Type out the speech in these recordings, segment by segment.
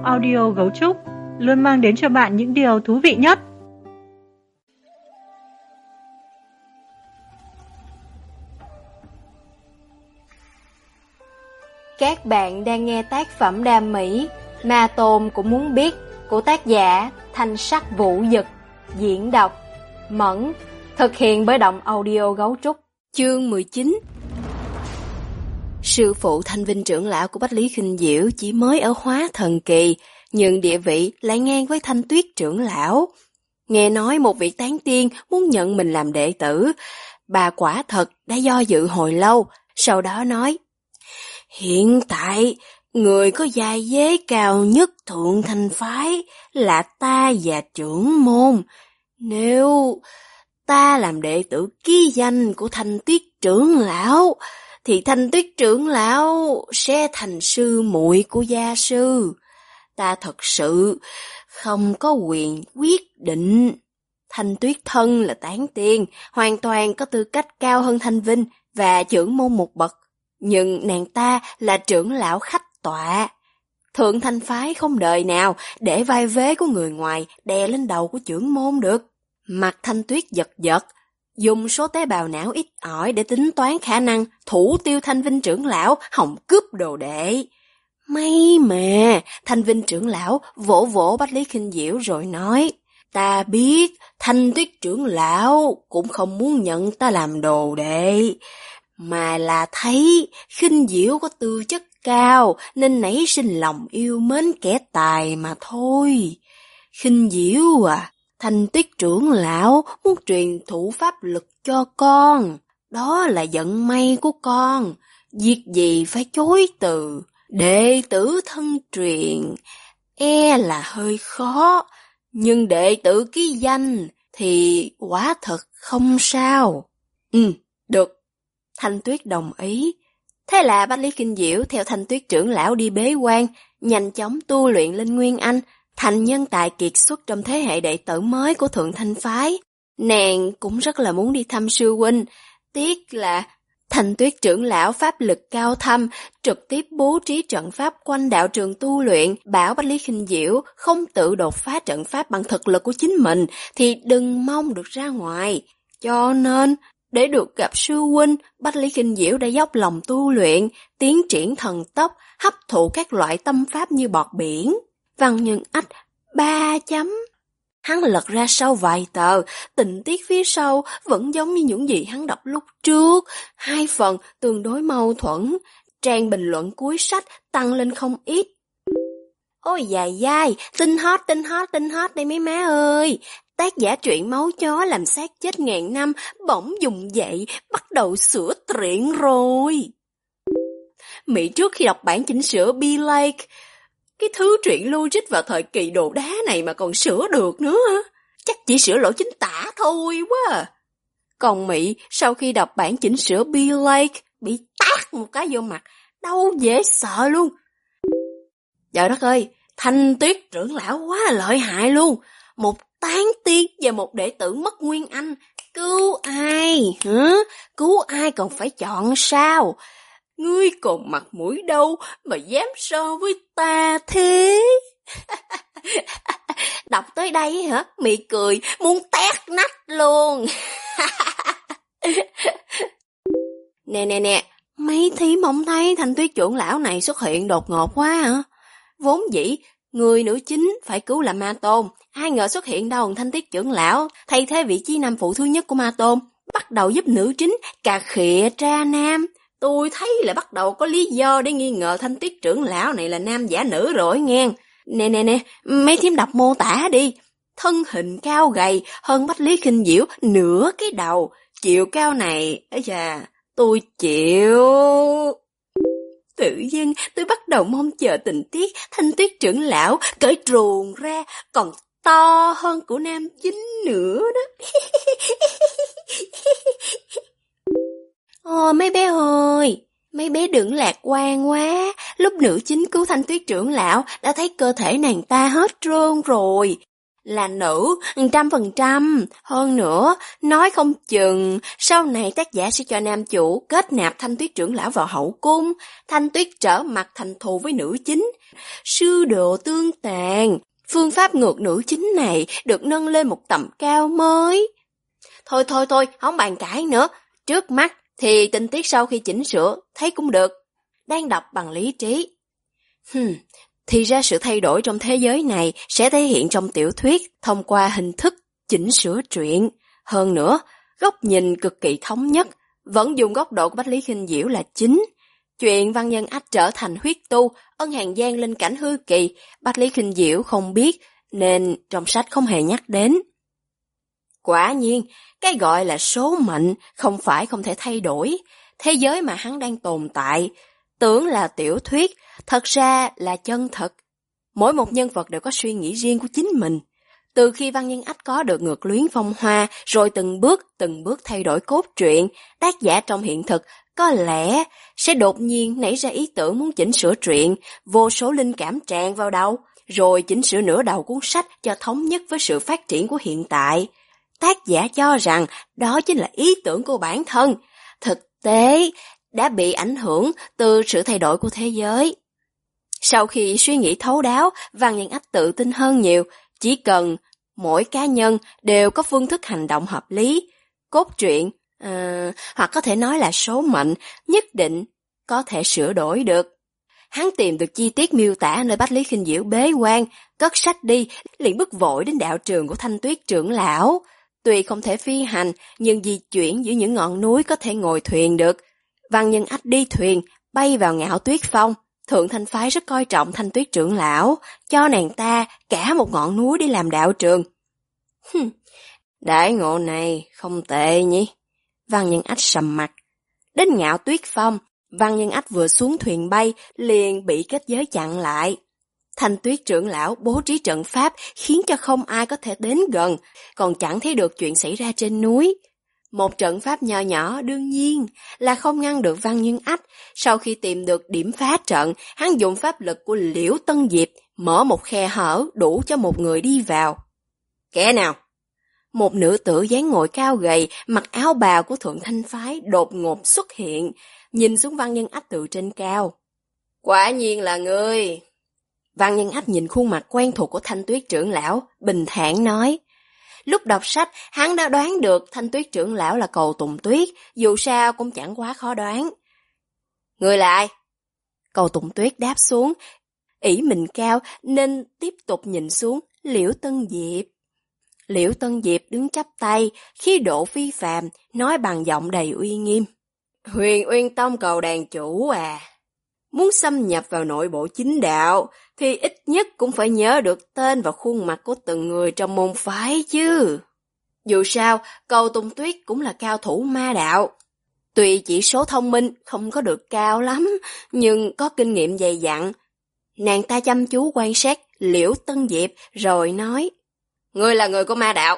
audio Gấu Trúc luôn mang đến cho bạn những điều thú vị nhất. Các bạn đang nghe tác phẩm đam mỹ Ma Tôn Cũng Muốn Biết của tác giả Thanh Sắc Vũ Dực, diễn đọc Mẫn, thực hiện bởi Động Audio Gấu Trúc. Chương 19. Sư phụ Thanh Vinh trưởng lão của Bách Lý Khinh Diễu chỉ mới ở hóa thần kỳ, nhưng địa vị lại ngang với Thanh Tuyết trưởng lão. Nghe nói một vị tán tiên muốn nhận mình làm đệ tử, bà quả thật đã do dự hồi lâu, sau đó nói: hiện tại, người có giai vế cao nhất Thượng Thanh Phái là ta và trưởng môn. Nếu ta làm đệ tử ký danh của Thanh Tuyết trưởng lão, thì Thanh Tuyết trưởng lão sẽ thành sư muội của gia sư. Ta thật sự không có quyền quyết định. Thanh Tuyết thân là tán tiên, hoàn toàn có tư cách cao hơn Thanh Vinh và trưởng môn một bậc. Nhưng nàng ta là trưởng lão khách tọa. Thượng Thanh Phái không đời nào để vai vế của người ngoài đè lên đầu của trưởng môn được. Mặt Thanh Tuyết giật giật, dùng số tế bào não ít ỏi để tính toán khả năng thủ tiêu Thanh Vinh trưởng lão hòng cướp đồ đệ. May mà Thanh Vinh trưởng lão vỗ vỗ Bách Lý Khinh Diễu rồi nói: ta biết Thanh Tuyết trưởng lão cũng không muốn nhận ta làm đồ đệ, mà là thấy Khinh Diễu có tư chất cao nên nảy sinh lòng yêu mến kẻ tài mà thôi. Khinh Diễu à, Thanh Tuyết trưởng lão muốn truyền thụ pháp lực cho con, đó là vận may của con, việc gì phải chối từ. Đệ tử thân truyền e là hơi khó, nhưng đệ tử ký danh thì quả thật không sao. Được. Thanh Tuyết đồng ý. Thế là Bách Lý Khinh Diễu theo Thanh Tuyết trưởng lão đi bế quan, nhanh chóng tu luyện lên Nguyên Anh, thành nhân tài kiệt xuất trong thế hệ đệ tử mới của Thượng Thanh Phái. Nàng cũng rất là muốn đi thăm sư huynh, tiếc là Thanh Tuyết trưởng lão pháp lực cao thâm, trực tiếp bố trí trận pháp quanh đạo trường tu luyện, bảo Bách Lý Khinh Diễu không tự đột phá trận pháp bằng thực lực của chính mình thì đừng mong được ra ngoài. Cho nên, để được gặp sư huynh, Bách Lý Khinh Diễu đã dốc lòng tu luyện, tiến triển thần tốc, hấp thụ các loại tâm pháp như bọt biển. Văn nhân ách 3 chấm. Hắn lật ra sau vài tờ, tình tiết phía sau vẫn giống như những gì hắn đọc lúc trước, 2 phần tương đối mâu thuẫn. Trang bình luận cuối sách tăng lên không ít. Ôi dài dai, tin hot đây mấy má ơi. Tác giả truyện Máu Chó làm xác chết ngàn năm bỗng dùng dậy, bắt đầu sửa truyện rồi. Mỹ trước khi đọc bản chỉnh sửa Be Like, cái thứ truyện logic vào thời kỳ đồ đá này mà còn sửa được nữa hả? Chắc chỉ sửa lỗi chính tả thôi quá à. Còn Mỹ sau khi đọc bản chỉnh sửa Be Like bị tát một cái vô mặt, đâu dễ sợ luôn. Trời đất ơi, Thanh Tuyết trưởng lão quá lợi hại luôn. Một tán tiên và một đệ tử mất Nguyên Anh, cứu ai hả? Cứu ai còn phải chọn sao? Ngươi còn mặt mũi đâu mà dám so với ta thế? Đọc tới đây hả? Mị cười muốn tét nách luôn. Nè, mấy thím không thấy Thanh Tuyết trưởng lão này xuất hiện đột ngột quá hả? Vốn dĩ người nữ chính phải cứu là Ma Tôn, ai ngờ xuất hiện đâu Thanh Tuyết trưởng lão thay thế vị trí nam phụ thứ nhất của Ma Tôn, bắt đầu giúp nữ chính cà khịa tra nam. Tôi thấy là bắt đầu có lý do để nghi ngờ Thanh Tuyết trưởng lão này là nam giả nữ rồi nghe. Nè, mấy thím đọc mô tả đi. Thân hình cao gầy hơn Bách Lý Khinh Diễu nửa cái đầu, chiều cao này, ấy da, tôi chịu. Tự nhiên tôi bắt đầu mong chờ tình tiết Thanh Tuyết trưởng lão cởi truồng ra còn to hơn của nam chính nữa đó. Mấy bé ơi, mấy bé đừng lạc quan quá. Lúc nữ chính cứu Thanh Tuyết trưởng lão đã thấy cơ thể nàng ta hết trơn rồi. Là nữ, 100%. Hơn nữa, nói không chừng, sau này tác giả sẽ cho nam chủ kết nạp Thanh Tuyết trưởng lão vào hậu cung, Thanh Tuyết trở mặt thành thù với nữ chính. Sư đồ tương tàn, phương pháp ngược nữ chính này được nâng lên một tầm cao mới. Thôi, không bàn cãi nữa. Trước mắt thì tình tiết sau khi chỉnh sửa, thấy cũng được. Đang đọc bằng lý trí. Thì ra sự thay đổi trong thế giới này sẽ thể hiện trong tiểu thuyết thông qua hình thức chỉnh sửa truyện. Hơn nữa, góc nhìn cực kỳ thống nhất, vẫn dùng góc độ của Bách Lý Khinh Diễu là chính. Chuyện Văn Nhân Ách trở thành huyết tu, Ân Hàn Giang linh cảnh hư kỳ, Bách Lý Khinh Diễu không biết, nên trong sách không hề nhắc đến. Quả nhiên, cái gọi là số mệnh không phải không thể thay đổi. Thế giới mà hắn đang tồn tại, tưởng là tiểu thuyết, thật ra là chân thật. Mỗi một nhân vật đều có suy nghĩ riêng của chính mình. Từ khi Văn Nhân Ách có được Ngược Luyến Phong Hoa, rồi từng bước thay đổi cốt truyện, tác giả trong hiện thực có lẽ sẽ đột nhiên nảy ra ý tưởng muốn chỉnh sửa truyện, vô số linh cảm tràn vào đầu, rồi chỉnh sửa nửa đầu cuốn sách cho thống nhất với sự phát triển của hiện tại. Tác giả cho rằng đó chính là ý tưởng của bản thân, thực tế đã bị ảnh hưởng từ sự thay đổi của thế giới. Sau khi suy nghĩ thấu đáo, Văn Nhân Ách tự tin hơn nhiều, chỉ cần mỗi cá nhân đều có phương thức hành động hợp lý, cốt truyện, hoặc có thể nói là số mệnh, nhất định có thể sửa đổi được. Hắn tìm được chi tiết miêu tả nơi Bách Lý Khinh Diễu bế quan, cất sách đi, liền bước vội đến đạo trường của Thanh Tuyết trưởng lão. Tuy không thể phi hành, nhưng di chuyển giữa những ngọn núi có thể ngồi thuyền được. Văn Nhân Ách đi thuyền, bay vào Ngạo Tuyết Phong. Thượng Thanh Phái rất coi trọng Thanh Tuyết trưởng lão, cho nàng ta cả một ngọn núi đi làm đạo trường. Đãi ngộ này không tệ nhỉ? Văn Nhân Ách sầm mặt. Đến Ngạo Tuyết Phong, Văn Nhân Ách vừa xuống thuyền bay, liền bị kết giới chặn lại. Thanh Tuyết trưởng lão bố trí trận pháp khiến cho không ai có thể đến gần, còn chẳng thấy được chuyện xảy ra trên núi. Một trận pháp nho nhỏ đương nhiên là không ngăn được Văn Nhân Ách. Sau khi tìm được điểm phá trận, hắn dùng pháp lực của Liễu Tân Diệp mở một khe hở đủ cho một người đi vào. Kẻ nào? Một nữ tử dáng ngồi cao gầy, mặc áo bào của Thượng Thanh Phái đột ngột xuất hiện, nhìn xuống Văn Nhân Ách từ trên cao. Quả nhiên là ngươi. Văn Nhân Ách nhìn khuôn mặt quen thuộc của Thanh Tuyết trưởng lão, bình thản nói. Lúc đọc sách, hắn đã đoán được Thanh Tuyết trưởng lão là Cầu Tùng Tuyết, dù sao cũng chẳng quá khó đoán. Người là ai? Cầu Tùng Tuyết đáp xuống, ỷ mình cao nên tiếp tục nhìn xuống Liễu Tân Diệp. Liễu Tân Diệp đứng chắp tay, khí độ phi phàm, nói bằng giọng đầy uy nghiêm. Huyền Uyên Tông cầu đàn chủ à, muốn xâm nhập vào nội bộ chính đạo thì ít nhất cũng phải nhớ được tên và khuôn mặt của từng người trong môn phái chứ. Dù sao, Cầu Tùng Tuyết cũng là cao thủ ma đạo. Tuy chỉ số thông minh không có được cao lắm, nhưng có kinh nghiệm dày dặn. Nàng ta chăm chú quan sát Liễu Tân Diệp rồi nói, ngươi là người của ma đạo.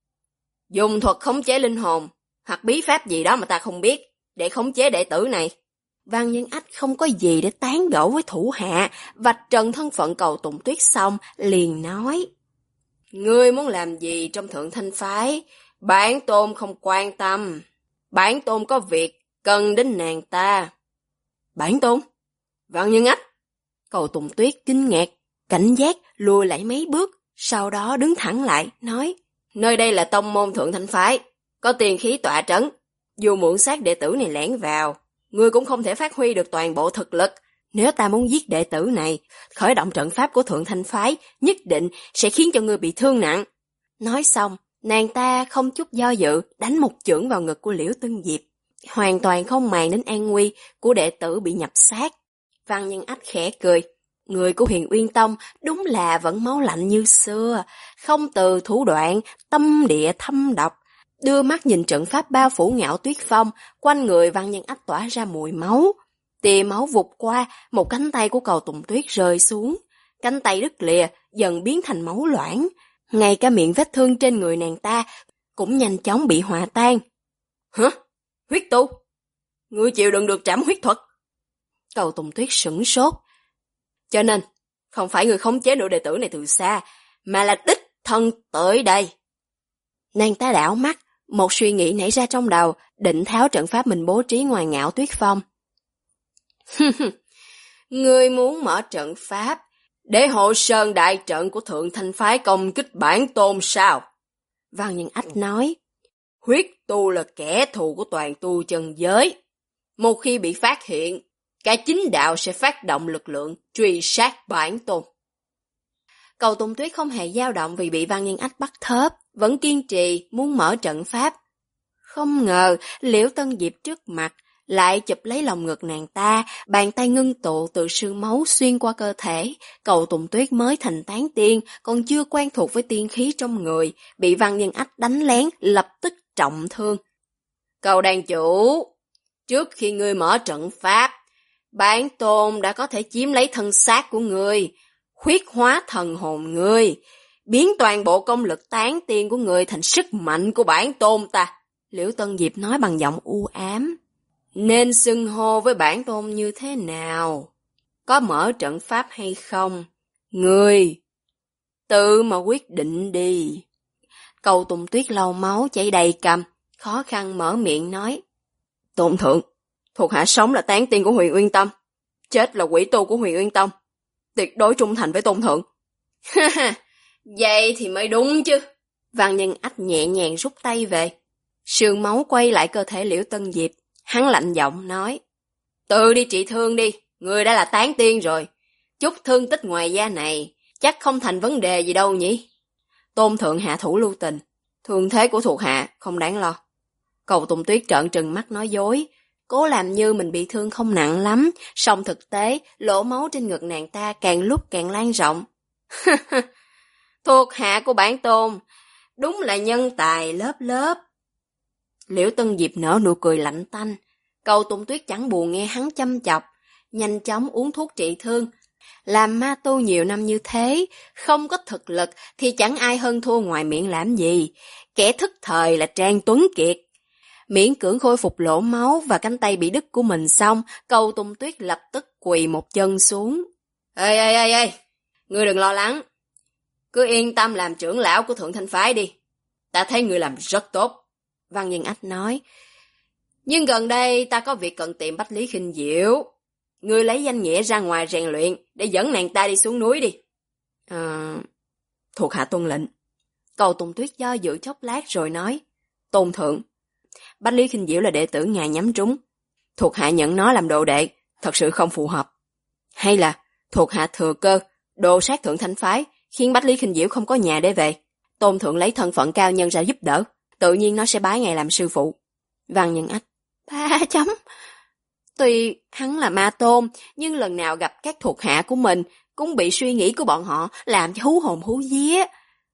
Dùng thuật khống chế linh hồn, hoặc bí pháp gì đó mà ta không biết, để khống chế đệ tử này. Văn Nhân Ách không có gì để tán gẫu với thủ hạ, vạch trần thân phận Cầu Tùng Tuyết xong, liền nói. Ngươi muốn làm gì trong Thượng Thanh Phái? Bản tôn không quan tâm. Bản tôn có việc, cần đến nàng ta. Bản tôn? Văn Nhân Ách? Cầu Tùng Tuyết kinh ngạc, cảnh giác, lùi lại mấy bước, sau đó đứng thẳng lại, nói. Nơi đây là tông môn Thượng Thanh Phái, có tiền khí tọa trấn. Dù muộn sát đệ tử này lẻn vào, ngươi cũng không thể phát huy được toàn bộ thực lực. Nếu ta muốn giết đệ tử này, khởi động trận pháp của Thượng Thanh Phái, nhất định sẽ khiến cho ngươi bị thương nặng. Nói xong, nàng ta không chút do dự, đánh một chưởng vào ngực của Liễu Tân Diệp, hoàn toàn không màng đến an nguy của đệ tử bị nhập sát. Văn Nhân Ách khẽ cười. Người của Huyền Uyên Tông đúng là vẫn máu lạnh như xưa, không từ thủ đoạn, tâm địa thâm độc. Đưa mắt nhìn trận pháp bao phủ Ngạo Tuyết Phong, quanh người Văn Nhân Ách tỏa ra mùi máu. Tia máu vụt qua, một cánh tay của Cầu Tùng Tuyết rơi xuống. Cánh tay đứt lìa, dần biến thành máu loãng. Ngay cả miệng vết thương trên người nàng ta cũng nhanh chóng bị hòa tan. Hả? Huyết tu? Ngươi chịu đựng được trảm huyết thuật? Cầu Tùng Tuyết sửng sốt. Cho nên, không phải người khống chế nữ đệ tử này từ xa, mà là đích thân tới đây. Nàng ta đảo mắt, một suy nghĩ nảy ra trong đầu, định tháo trận pháp mình bố trí ngoài Ngạo Tuyết Phong. Ngươi muốn mở trận pháp để hộ sơn đại trận của Thượng Thanh Phái công kích bản tôn sao? Văn Nhân Ách nói, huyết tu là kẻ thù của toàn tu chân giới. Một khi bị phát hiện, cả chính đạo sẽ phát động lực lượng truy sát bản tôn. Cầu Tùng Tuyết không hề dao động vì bị Văn Nhân Ách bắt thớp, vẫn kiên trì muốn mở trận pháp. Không ngờ Liễu Tân Diệp trước mặt lại chụp lấy lòng ngực nàng ta, bàn tay ngưng tụ từ sương máu xuyên qua cơ thể. Cầu Tùng Tuyết mới thành tán tiên, còn chưa quen thuộc với tiên khí trong người, bị Văn Nhân Ách đánh lén, lập tức trọng thương. Cầu đàn chủ, trước khi ngươi mở trận pháp, bản tôn đã có thể chiếm lấy thân xác của ngươi, huyết hóa thần hồn ngươi, biến toàn bộ công lực tán tiên của ngươi thành sức mạnh của bản tôn ta. Liễu Tân Diệp nói bằng giọng u ám. Nên xưng hô với bản tôn như thế nào? Có mở trận pháp hay không? Ngươi tự mà quyết định đi. Cầu Tùng Tuyết lau máu chảy đầy cằm, khó khăn mở miệng nói. Tôn thượng, thuộc hạ sống là tán tiên của Huyền Uyên Tông, chết là quỷ tu của Huyền Uyên Tông, tuyệt đối trung thành với tôn thượng. Vậy thì mới đúng chứ. Văn Nhân Ách nhẹ nhàng rút tay về. Sương máu quay lại cơ thể Liễu Tân Diệp. Hắn lạnh giọng nói, tự đi trị thương đi, người đã là tán tiên rồi. Chút thương tích ngoài da này, chắc không thành vấn đề gì đâu nhỉ. Tôn thượng hạ thủ lưu tình, thương thế của thuộc hạ không đáng lo. Cầu Tùng Tuyết trợn trừng mắt nói dối, cố làm như mình bị thương không nặng lắm, song thực tế lỗ máu trên ngực nàng ta càng lúc càng lan rộng. Thuộc hạ của bản tôn, đúng là nhân tài lớp lớp. Liễu Tân Diệp nở nụ cười lạnh tanh. Cầu Tùng Tuyết chẳng buồn nghe hắn chăm chọc, nhanh chóng uống thuốc trị thương. Làm ma tu nhiều năm như thế, không có thực lực thì chẳng ai hơn thua ngoài miệng làm gì. Kẻ thức thời là Trang Tuấn Kiệt. Miễn cưỡng khôi phục lỗ máu và cánh tay bị đứt của mình xong, Cầu Tùng Tuyết lập tức quỳ một chân xuống. Ê, ngươi đừng lo lắng. Cứ yên tâm làm trưởng lão của Thượng Thanh Phái đi. Ta thấy ngươi làm rất tốt. Văn Nhân Ách nói, nhưng gần đây ta có việc cần tìm Bách Lý Khinh Diệu. Ngươi lấy danh nghĩa ra ngoài rèn luyện để dẫn nàng ta đi xuống núi đi. Thuộc hạ tuân lệnh. Cầu Tùng Tuyết do dự chốc lát rồi nói, Tôn thượng, Bách Lý Khinh Diệu là đệ tử ngài nhắm trúng. Thuộc hạ nhận nó làm đồ đệ, thật sự không phù hợp. Hay là thuộc hạ thừa cơ, đồ sát Thượng Thanh Phái, khiến Bách Lý Khinh Diệu không có nhà để về. Tôn thượng lấy thân phận cao nhân ra giúp đỡ, tự nhiên nó sẽ bái ngài làm sư phụ. Văn Nhân Ách, 3 chấm. Tuy hắn là ma tôn, nhưng lần nào gặp các thuộc hạ của mình, cũng bị suy nghĩ của bọn họ làm cho hú hồn hú vía.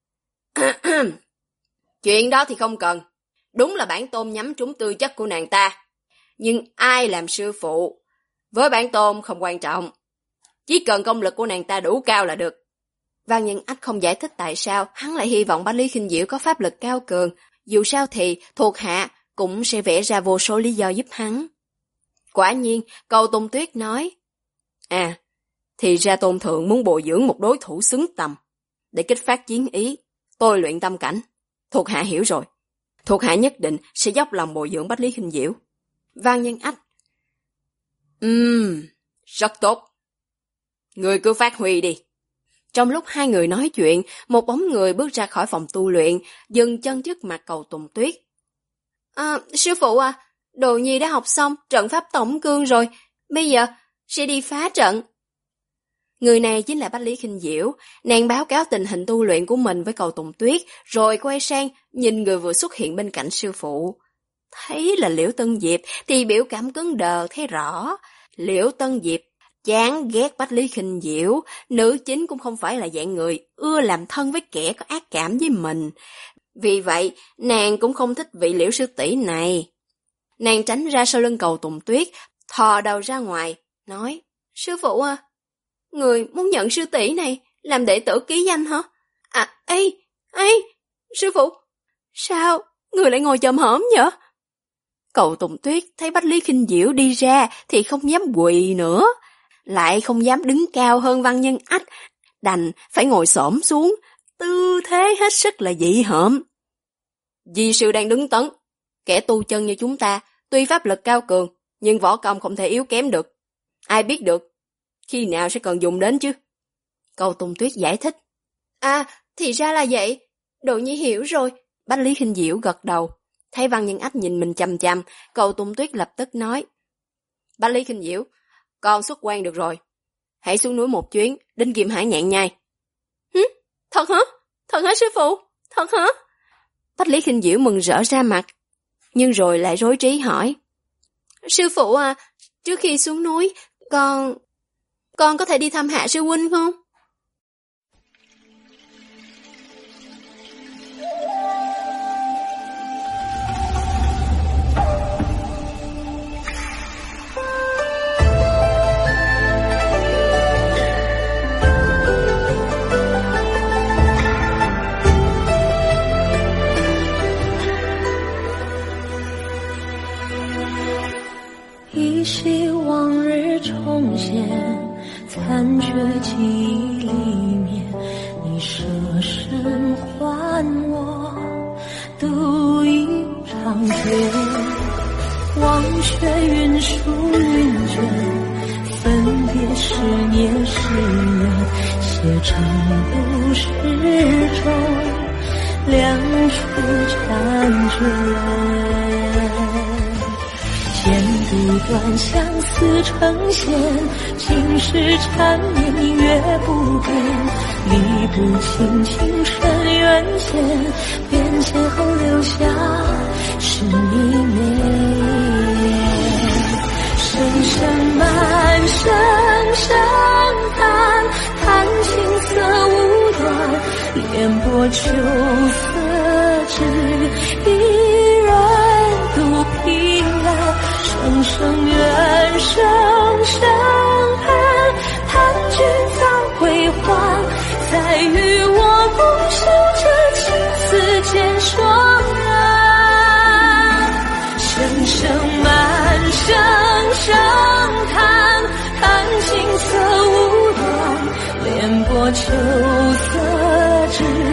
Chuyện đó thì không cần. Đúng là bản tôn nhắm trúng tư chất của nàng ta. Nhưng ai làm sư phụ? Với bản tôn không quan trọng. Chỉ cần công lực của nàng ta đủ cao là được. Văn Nhân Ách không giải thích tại sao hắn lại hy vọng Bách Lý Khinh Diệu có pháp lực cao cường. Dù sao thì thuộc hạ cũng sẽ vẽ ra vô số lý do giúp hắn. Quả nhiên, Cầu Tùng Tuyết nói, thì ra Tôn thượng muốn bồi dưỡng một đối thủ xứng tầm để kích phát chiến ý, tôi luyện tâm cảnh. Thuộc hạ hiểu rồi. Thuộc hạ nhất định sẽ dốc lòng bồi dưỡng Bách Lý Khinh Diệu. Văn Nhân Ách, rất tốt. Người cứ phát huy đi. Trong lúc hai người nói chuyện, một bóng người bước ra khỏi phòng tu luyện, dừng chân trước mặt Cầu Tùng Tuyết. Sư phụ Đồ Nhi đã học xong trận pháp tổng cương rồi, bây giờ sẽ đi phá trận. Người này chính là Bách Lý Khinh Diệu. Nàng báo cáo tình hình tu luyện của mình với Cầu Tùng Tuyết, rồi quay sang nhìn người vừa xuất hiện bên cạnh sư phụ. Thấy là Liễu Tân Diệp thì biểu cảm cứng đờ thấy rõ. Liễu Tân Diệp chán ghét Bách Lý Khinh Diệu, nữ chính cũng không phải là dạng người ưa làm thân với kẻ có ác cảm với mình. Vì vậy, nàng cũng không thích vị Liễu sư tỷ này. Nàng tránh ra sau lưng Cầu Tùng Tuyết, thò đầu ra ngoài, nói, sư phụ người muốn nhận sư tỷ này làm đệ tử ký danh hả? Sư phụ, sao người lại ngồi chồm hổm vậy? Cầu Tùng Tuyết thấy Bách Lý Khinh Diệu đi ra thì không dám quỳ nữa, lại không dám đứng cao hơn Văn Nhân Ách, đành phải ngồi xổm xuống, tư thế hết sức là dị hợm. Di sư đang đứng tấn, kẻ tu chân như chúng ta, tuy pháp lực cao cường, nhưng võ công không thể yếu kém được. Ai biết được, khi nào sẽ cần dùng đến chứ? Cầu Tùng Tuyết giải thích. À, thì ra là vậy, Đồ Nhi hiểu rồi. Bách Lý Khinh Diễu gật đầu. Thấy Văn Nhân Ách nhìn mình chằm chằm, Cầu Tùng Tuyết lập tức nói. Bách Lý Khinh Diễu, con xuất quan được rồi. Hãy xuống núi một chuyến, đến Kim Hải Nhạn Nhai. Thật hả? Thật hả sư phụ? Thật hả? Bách Lý Khinh Diễu mừng rỡ ra mặt, nhưng rồi lại rối trí hỏi. Sư phụ à, trước khi xuống núi, con có thể đi thăm Hạ sư huynh không? 依稀往日重现，残缺记忆里面，你舍身还我独饮长卷，忘却云舒云卷，分别十年誓言，写成故事中两处婵娟。剪不断，相思成线，今世缠绵，明月不变，理不清情深缘浅，变迁后留下是一面。声声满声声叹，叹青涩无端，帘簸秋色只一人独凭栏。声声怨，声声恨，盼君早归还，再与我共修这情丝渐霜染。声声满，声声叹，叹青涩无端，帘簸秋色只